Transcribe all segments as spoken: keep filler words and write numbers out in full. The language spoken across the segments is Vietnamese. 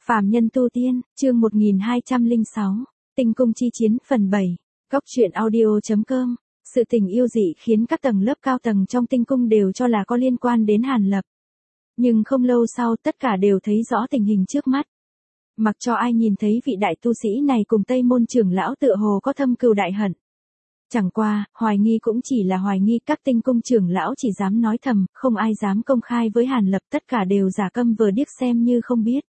Phàm nhân tu tiên, chương một nghìn hai trăm lẻ sáu, Tinh cung chi chiến phần bảy, Góc truyện audio.com. Sự tình yêu dị khiến các tầng lớp cao tầng trong tinh cung đều cho là có liên quan đến Hàn Lập. Nhưng không lâu sau tất cả đều thấy rõ tình hình trước mắt. Mặc cho ai nhìn thấy vị đại tu sĩ này cùng Tây Môn trưởng lão tựa hồ có thâm cừu đại hận. Chẳng qua, hoài nghi cũng chỉ là hoài nghi, các tinh cung trưởng lão chỉ dám nói thầm, không ai dám công khai với Hàn Lập, tất cả đều giả câm vờ điếc xem như không biết.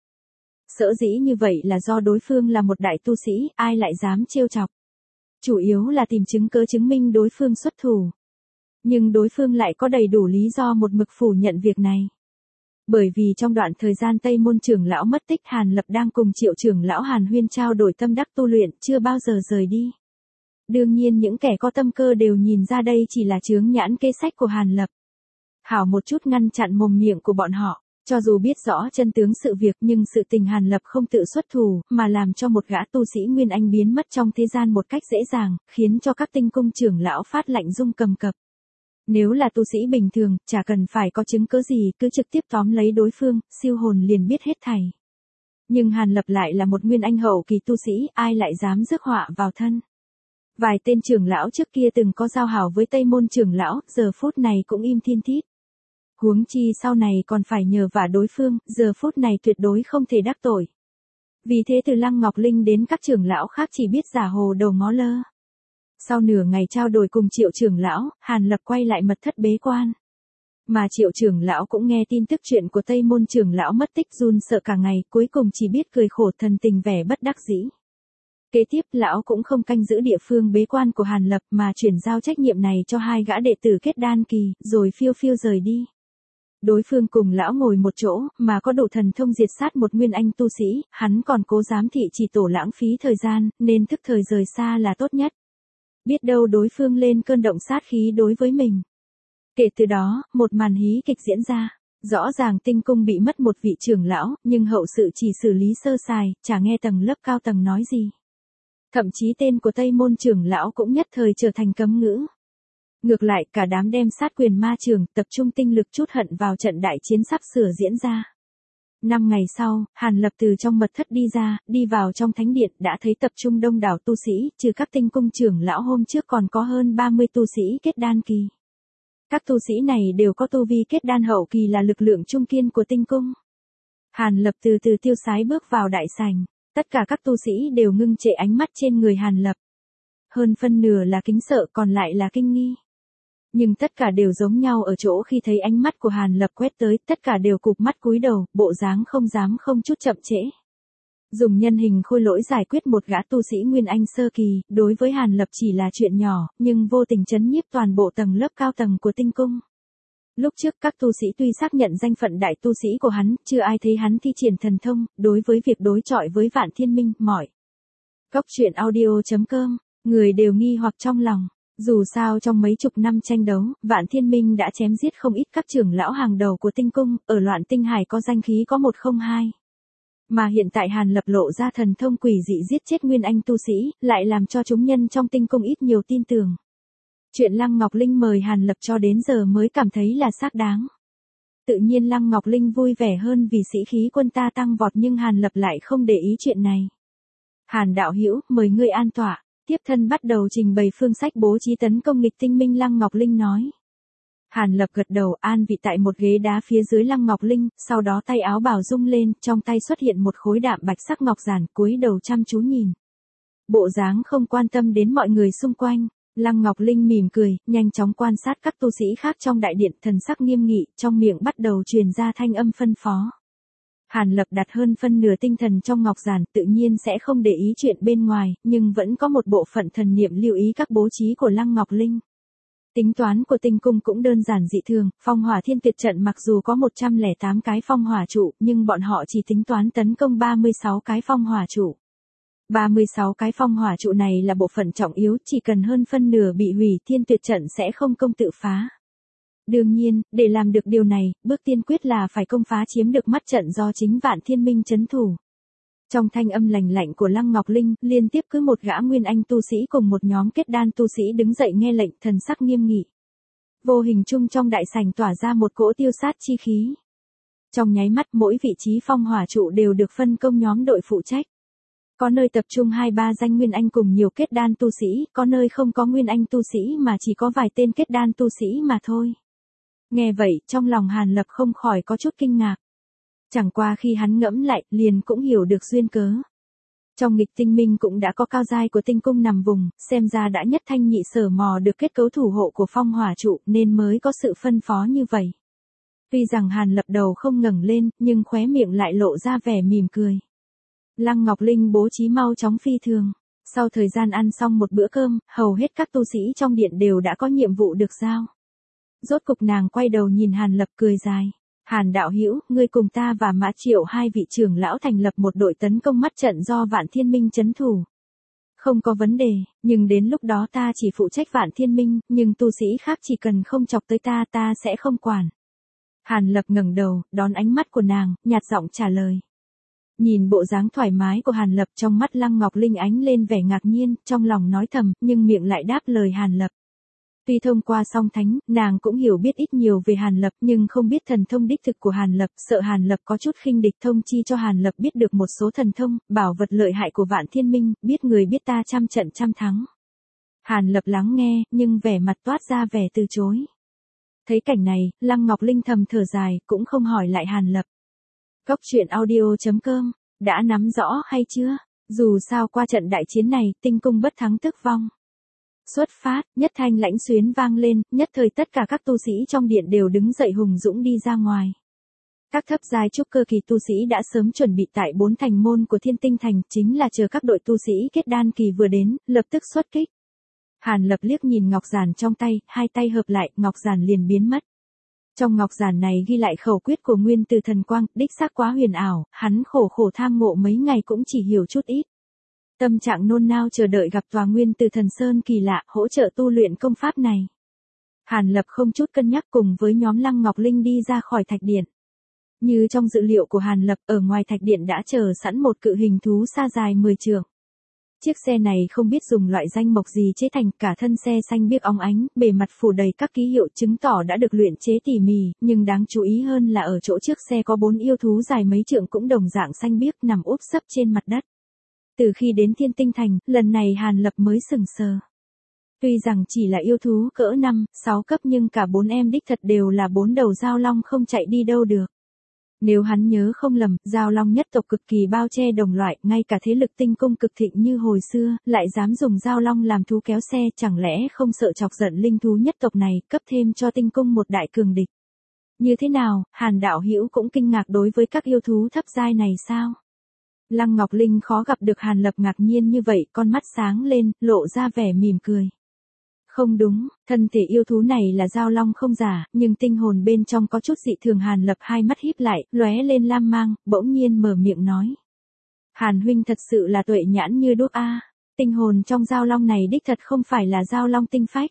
Sở dĩ như vậy là do đối phương là một đại tu sĩ, ai lại dám trêu chọc. Chủ yếu là tìm chứng cớ chứng minh đối phương xuất thủ. Nhưng đối phương lại có đầy đủ lý do một mực phủ nhận việc này. Bởi vì trong đoạn thời gian Tây Môn trưởng lão mất tích, Hàn Lập đang cùng Triệu trưởng lão Hàn Huyên trao đổi tâm đắc tu luyện, chưa bao giờ rời đi. Đương nhiên những kẻ có tâm cơ đều nhìn ra đây chỉ là chướng nhãn kế sách của Hàn Lập. Hảo một chút ngăn chặn mồm miệng của bọn họ. Cho dù biết rõ chân tướng sự việc nhưng sự tình Hàn Lập không tự xuất thủ, mà làm cho một gã tu sĩ Nguyên Anh biến mất trong thế gian một cách dễ dàng, khiến cho các tinh cung trưởng lão phát lạnh rung cầm cập. Nếu là tu sĩ bình thường, chả cần phải có chứng cớ gì, cứ trực tiếp tóm lấy đối phương, siêu hồn liền biết hết thảy. Nhưng Hàn Lập lại là một Nguyên Anh hậu kỳ tu sĩ, ai lại dám rước họa vào thân. Vài tên trưởng lão trước kia từng có giao hảo với Tây Môn trưởng lão, giờ phút này cũng im thiên thít. Huống chi sau này còn phải nhờ vả đối phương, giờ phút này tuyệt đối không thể đắc tội. Vì thế từ Lăng Ngọc Linh đến các trưởng lão khác chỉ biết giả hồ đầu ngó lơ. Sau nửa ngày trao đổi cùng Triệu trưởng lão, Hàn Lập quay lại mật thất bế quan. Mà Triệu trưởng lão cũng nghe tin tức chuyện của Tây Môn trưởng lão mất tích, run sợ cả ngày, cuối cùng chỉ biết cười khổ thần tình vẻ bất đắc dĩ. Kế tiếp lão cũng không canh giữ địa phương bế quan của Hàn Lập mà chuyển giao trách nhiệm này cho hai gã đệ tử kết đan kỳ, rồi phiêu phiêu rời đi. Đối phương cùng lão ngồi một chỗ, mà có đủ thần thông diệt sát một Nguyên Anh tu sĩ, hắn còn cố giám thị chỉ tổ lãng phí thời gian, nên thức thời rời xa là tốt nhất. Biết đâu đối phương lên cơn động sát khí đối với mình. Kể từ đó, một màn hí kịch diễn ra. Rõ ràng tinh cung bị mất một vị trưởng lão, nhưng hậu sự chỉ xử lý sơ sài, chả nghe tầng lớp cao tầng nói gì. Thậm chí tên của Tây Môn trưởng lão cũng nhất thời trở thành cấm ngữ. Ngược lại cả đám đem sát quyền ma trường, tập trung tinh lực trút hận vào trận đại chiến sắp sửa diễn ra. Năm ngày sau, Hàn Lập từ trong mật thất đi ra, đi vào trong thánh điện, đã thấy tập trung đông đảo tu sĩ, trừ các tinh cung trưởng lão hôm trước còn có hơn ba mươi tu sĩ kết đan kỳ. Các tu sĩ này đều có tu vi kết đan hậu kỳ là lực lượng trung kiên của tinh cung. Hàn Lập từ từ tiêu sái bước vào đại sảnh, tất cả các tu sĩ đều ngưng trệ ánh mắt trên người Hàn Lập. Hơn phân nửa là kính sợ, còn lại là kinh nghi. Nhưng tất cả đều giống nhau ở chỗ khi thấy ánh mắt của Hàn Lập quét tới, tất cả đều cụp mắt cúi đầu, bộ dáng không dám không chút chậm trễ. Dùng nhân hình khôi lỗi giải quyết một gã tu sĩ Nguyên Anh sơ kỳ, đối với Hàn Lập chỉ là chuyện nhỏ, nhưng vô tình chấn nhiếp toàn bộ tầng lớp cao tầng của tinh cung. Lúc trước các tu sĩ tuy xác nhận danh phận đại tu sĩ của hắn, chưa ai thấy hắn thi triển thần thông, đối với việc đối chọi với Vạn Thiên Minh, mỏi. Góc truyện audio.com, người đều nghi hoặc trong lòng. Dù sao trong mấy chục năm tranh đấu, Vạn Thiên Minh đã chém giết không ít các trưởng lão hàng đầu của tinh cung, ở loạn tinh hải có danh khí có một không hai. Mà hiện tại Hàn Lập lộ ra thần thông quỷ dị giết chết Nguyên Anh tu sĩ, lại làm cho chúng nhân trong tinh cung ít nhiều tin tưởng. Chuyện Lăng Ngọc Linh mời Hàn Lập cho đến giờ mới cảm thấy là xác đáng. Tự nhiên Lăng Ngọc Linh vui vẻ hơn vì sĩ khí quân ta tăng vọt, nhưng Hàn Lập lại không để ý chuyện này. Hàn đạo hữu, mời ngươi an tọa. Tiếp thân bắt đầu trình bày phương sách bố trí tấn công nghịch tinh minh, Lăng Ngọc Linh nói. Hàn Lập gật đầu, an vị tại một ghế đá phía dưới Lăng Ngọc Linh, sau đó tay áo bào rung lên, trong tay xuất hiện một khối đạm bạch sắc ngọc giản, cúi đầu chăm chú nhìn. Bộ dáng không quan tâm đến mọi người xung quanh, Lăng Ngọc Linh mỉm cười, nhanh chóng quan sát các tu sĩ khác trong đại điện, thần sắc nghiêm nghị, trong miệng bắt đầu truyền ra thanh âm phân phó. Hàn Lập đặt hơn phân nửa tinh thần trong ngọc giản, tự nhiên sẽ không để ý chuyện bên ngoài, nhưng vẫn có một bộ phận thần niệm lưu ý các bố trí của Lăng Ngọc Linh. Tính toán của tinh cung cũng đơn giản dị thường, phong hỏa thiên tuyệt trận mặc dù có một trăm lẻ tám cái phong hỏa trụ, nhưng bọn họ chỉ tính toán tấn công ba mươi sáu cái phong hỏa trụ. ba mươi sáu cái phong hỏa trụ này là bộ phận trọng yếu, chỉ cần hơn phân nửa bị hủy, thiên tuyệt trận sẽ không công tự phá. Đương nhiên, để làm được điều này, bước tiên quyết là phải công phá chiếm được mắt trận do chính Vạn Thiên Minh trấn thủ. Trong thanh âm lành lạnh của Lăng Ngọc Linh, liên tiếp cứ một gã Nguyên Anh tu sĩ cùng một nhóm kết đan tu sĩ đứng dậy nghe lệnh, thần sắc nghiêm nghị. Vô hình chung trong đại sảnh tỏa ra một cỗ tiêu sát chi khí. Trong nháy mắt mỗi vị trí phong hỏa trụ đều được phân công nhóm đội phụ trách. Có nơi tập trung hai ba danh nguyên anh cùng nhiều kết đan tu sĩ, có nơi không có nguyên anh tu sĩ mà chỉ có vài tên kết đan tu sĩ mà thôi. Nghe vậy, trong lòng Hàn Lập không khỏi có chút kinh ngạc. Chẳng qua khi hắn ngẫm lại, liền cũng hiểu được duyên cớ. Trong nghịch tinh minh cũng đã có cao giai của tinh cung nằm vùng, xem ra đã nhất thanh nhị sở mò được kết cấu thủ hộ của phong hỏa trụ nên mới có sự phân phó như vậy. Tuy rằng Hàn Lập đầu không ngẩng lên, nhưng khóe miệng lại lộ ra vẻ mỉm cười. Lăng Ngọc Linh bố trí mau chóng phi thường. Sau thời gian ăn xong một bữa cơm, hầu hết các tu sĩ trong điện đều đã có nhiệm vụ được giao. Rốt cục nàng quay đầu nhìn Hàn Lập cười dài. Hàn đạo hữu, ngươi cùng ta và Mã Triệu hai vị trưởng lão thành lập một đội tấn công mắt trận do Vạn Thiên Minh trấn thủ. Không có vấn đề, nhưng đến lúc đó ta chỉ phụ trách Vạn Thiên Minh, nhưng tu sĩ khác chỉ cần không chọc tới ta ta sẽ không quản. Hàn Lập ngẩng đầu, đón ánh mắt của nàng, nhạt giọng trả lời. Nhìn bộ dáng thoải mái của Hàn Lập, trong mắt Lăng Ngọc Linh ánh lên vẻ ngạc nhiên, trong lòng nói thầm, nhưng miệng lại đáp lời Hàn Lập. Tuy thông qua song thánh, nàng cũng hiểu biết ít nhiều về Hàn Lập nhưng không biết thần thông đích thực của Hàn Lập, sợ Hàn Lập có chút khinh địch thông chi cho Hàn Lập biết được một số thần thông, bảo vật lợi hại của Vạn Thiên Minh, biết người biết ta trăm trận trăm thắng. Hàn Lập lắng nghe, nhưng vẻ mặt toát ra vẻ từ chối. Thấy cảnh này, Lăng Ngọc Linh thầm thở dài, cũng không hỏi lại Hàn Lập. Góc truyện audio chấm com, đã nắm rõ hay chưa? Dù sao qua trận đại chiến này, tinh cung bất thắng tức vong. Xuất phát, nhất thanh lãnh xuyến vang lên, nhất thời tất cả các tu sĩ trong điện đều đứng dậy hùng dũng đi ra ngoài. Các thấp giai trúc cơ kỳ tu sĩ đã sớm chuẩn bị tại bốn thành môn của Thiên Tinh Thành, chính là chờ các đội tu sĩ kết đan kỳ vừa đến, lập tức xuất kích. Hàn Lập liếc nhìn ngọc giản trong tay, hai tay hợp lại, ngọc giản liền biến mất. Trong ngọc giản này ghi lại khẩu quyết của Nguyên Từ Thần Quang, đích xác quá huyền ảo, hắn khổ khổ tham ngộ mấy ngày cũng chỉ hiểu chút ít. Tâm trạng nôn nao chờ đợi gặp tòa Nguyên Từ Thần Sơn kỳ lạ, hỗ trợ tu luyện công pháp này. Hàn Lập không chút cân nhắc cùng với nhóm Lăng Ngọc Linh đi ra khỏi thạch điện. Như trong dự liệu của Hàn Lập, ở ngoài thạch điện đã chờ sẵn một cự hình thú xa dài mười trượng. Chiếc xe này không biết dùng loại danh mộc gì chế thành, cả thân xe xanh biếc óng ánh, bề mặt phủ đầy các ký hiệu chứng tỏ đã được luyện chế tỉ mỉ, nhưng đáng chú ý hơn là ở chỗ trước xe có bốn yêu thú dài mấy trượng cũng đồng dạng xanh biếc nằm úp sấp trên mặt đất. Từ khi đến Thiên Tinh Thành, lần này Hàn Lập mới sừng sờ. Tuy rằng chỉ là yêu thú cỡ năm, sáu cấp nhưng cả bốn em đích thật đều là bốn đầu giao long không chạy đi đâu được. Nếu hắn nhớ không lầm, giao long nhất tộc cực kỳ bao che đồng loại, ngay cả thế lực tinh cung cực thịnh như hồi xưa, lại dám dùng giao long làm thú kéo xe, chẳng lẽ không sợ chọc giận linh thú nhất tộc này, cấp thêm cho tinh cung một đại cường địch. Như thế nào, Hàn đạo hữu cũng kinh ngạc đối với các yêu thú thấp giai này sao? Lăng Ngọc Linh khó gặp được Hàn Lập ngạc nhiên như vậy, con mắt sáng lên, lộ ra vẻ mỉm cười. Không đúng, thân thể yêu thú này là giao long không giả, nhưng tinh hồn bên trong có chút dị thường. Hàn Lập hai mắt híp lại, lóe lên lam mang, bỗng nhiên mở miệng nói. Hàn huynh thật sự là tuệ nhãn như đuốc a, tinh hồn trong giao long này đích thật không phải là giao long tinh phách.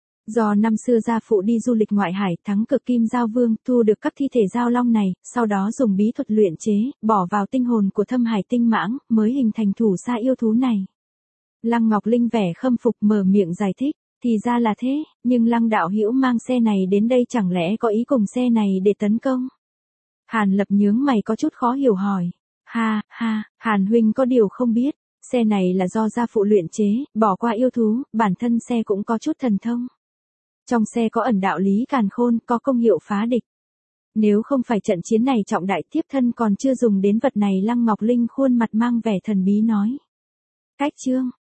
Do năm xưa gia phụ đi du lịch ngoại hải, thắng cực kim giao vương, thu được các thi thể giao long này, sau đó dùng bí thuật luyện chế, bỏ vào tinh hồn của thâm hải tinh mãng, mới hình thành thủ xa yêu thú này. Lăng Ngọc Linh vẻ khâm phục mở miệng giải thích. Thì ra là thế, nhưng Lăng đạo hữu mang xe này đến đây chẳng lẽ có ý cùng xe này để tấn công? Hàn Lập nhướng mày có chút khó hiểu hỏi. Ha, ha, Hàn huynh có điều không biết, xe này là do gia phụ luyện chế, bỏ qua yêu thú, bản thân xe cũng có chút thần thông. Trong xe có ẩn đạo lý càn khôn, có công hiệu phá địch. Nếu không phải trận chiến này trọng đại, tiếp thân còn chưa dùng đến vật này. Lăng Ngọc Linh khuôn mặt mang vẻ thần bí nói. Cách chương,